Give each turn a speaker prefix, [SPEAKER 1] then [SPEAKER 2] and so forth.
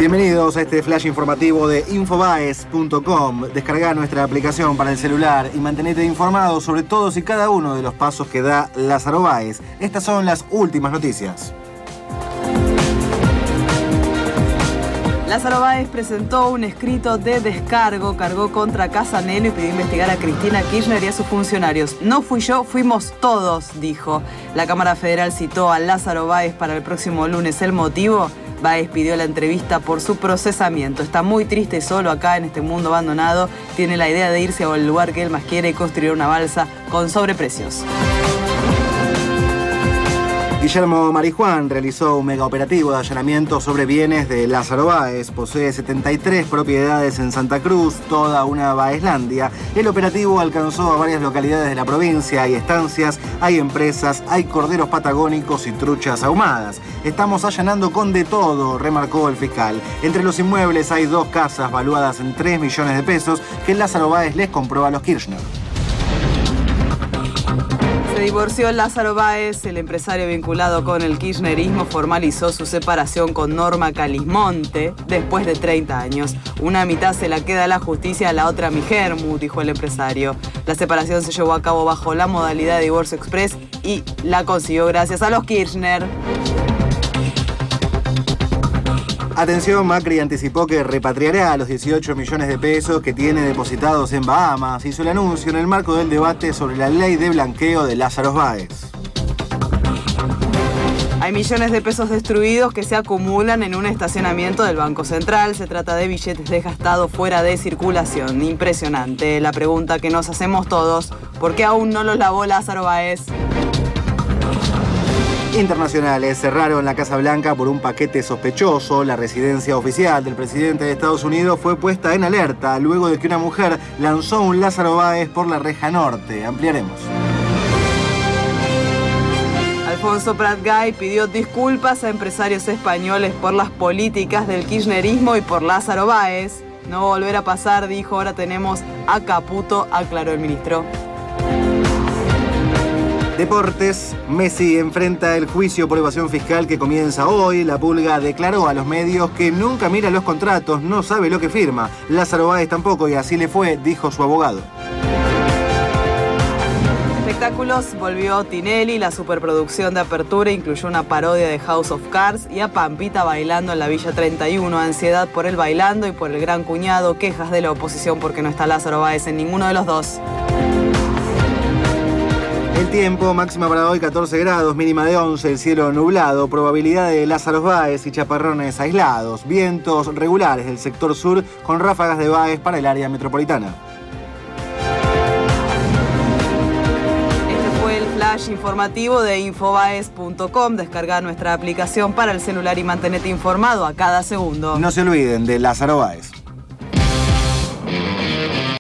[SPEAKER 1] Bienvenidos a este flash informativo de Infobaes.com. Descarga nuestra aplicación para el celular y mantenete informado sobre todos y cada uno de los pasos que da Lázaro Báez. Estas son las últimas noticias.
[SPEAKER 2] Lázaro Báez presentó un escrito de descargo, cargó contra Casanelo y pidió investigar a Cristina Kirchner y a sus funcionarios. No fui yo, fuimos todos, dijo. La Cámara Federal citó a Lázaro Báez para el próximo lunes. ¿El motivo? Báez pidió la entrevista por su procesamiento. Está muy triste solo acá en este mundo abandonado. Tiene la idea de irse al lugar que él más quiere y construir una balsa con sobreprecios.
[SPEAKER 1] Guillermo Marijuán realizó un megaoperativo de allanamiento sobre bienes de Lázaro Báez. Posee 73 propiedades en Santa Cruz, toda una Baezlandia. El operativo alcanzó a varias localidades de la provincia. Hay estancias, hay empresas, hay corderos patagónicos y truchas ahumadas. Estamos allanando con de todo, remarcó el fiscal. Entre los inmuebles hay 2 casas valuadas en 3 millones de pesos que Lázaro Báez les compró a los Kirchner.
[SPEAKER 2] Se divorció Lázaro Báez. El empresario vinculado con el kirchnerismo formalizó su separación con Norma Calismonte después de 30 años. Una mitad se la queda la justicia, la otra mi germu, dijo el empresario. La separación se llevó a cabo bajo la modalidad de divorcio express y la consiguió gracias a los Kirchner.
[SPEAKER 1] Atención, Macri anticipó que repatriará los 18 millones de pesos que tiene depositados en Bahamas. Hizo el anuncio en el marco del debate sobre la ley de blanqueo de Lázaro Báez.
[SPEAKER 2] Hay millones de pesos destruidos que se acumulan en un estacionamiento del Banco Central. Se trata de billetes desgastados fuera de circulación. Impresionante. La pregunta que nos hacemos todos, ¿por qué aún no los lavó Lázaro Báez?
[SPEAKER 1] Internacionales cerraron la Casa Blanca por un paquete sospechoso. La residencia oficial del presidente de Estados Unidos fue puesta en alerta luego de que una mujer lanzó un Lázaro Báez por la reja norte. Ampliaremos.
[SPEAKER 2] Alfonso Prat-Gay pidió disculpas a empresarios españoles por las políticas del kirchnerismo y por Lázaro Báez. No va a volver a pasar, dijo. Ahora tenemos a Caputo, aclaró el ministro.
[SPEAKER 1] Deportes, Messi enfrenta el juicio por evasión fiscal que comienza hoy. La Pulga declaró a los medios que nunca mira los contratos, no sabe lo que firma. Lázaro Báez tampoco y así le fue, dijo su abogado.
[SPEAKER 2] Espectáculos, volvió Tinelli. La superproducción de apertura incluyó una parodia de House of Cards y a Pampita bailando en la Villa 31. Ansiedad por el bailando y por el gran cuñado. Quejas de la oposición porque no está Lázaro Báez en ninguno de los dos.
[SPEAKER 1] El tiempo, máxima para hoy 14 grados, mínima de 11, el cielo nublado, probabilidad de Lázaro Báez y chaparrones aislados, vientos regulares del sector sur con ráfagas de Báez para el área metropolitana.
[SPEAKER 2] Este fue el flash informativo de Infobaes.com. Descarga nuestra aplicación para el celular y mantenete informado a cada segundo.
[SPEAKER 1] No se olviden de Lázaro Báez.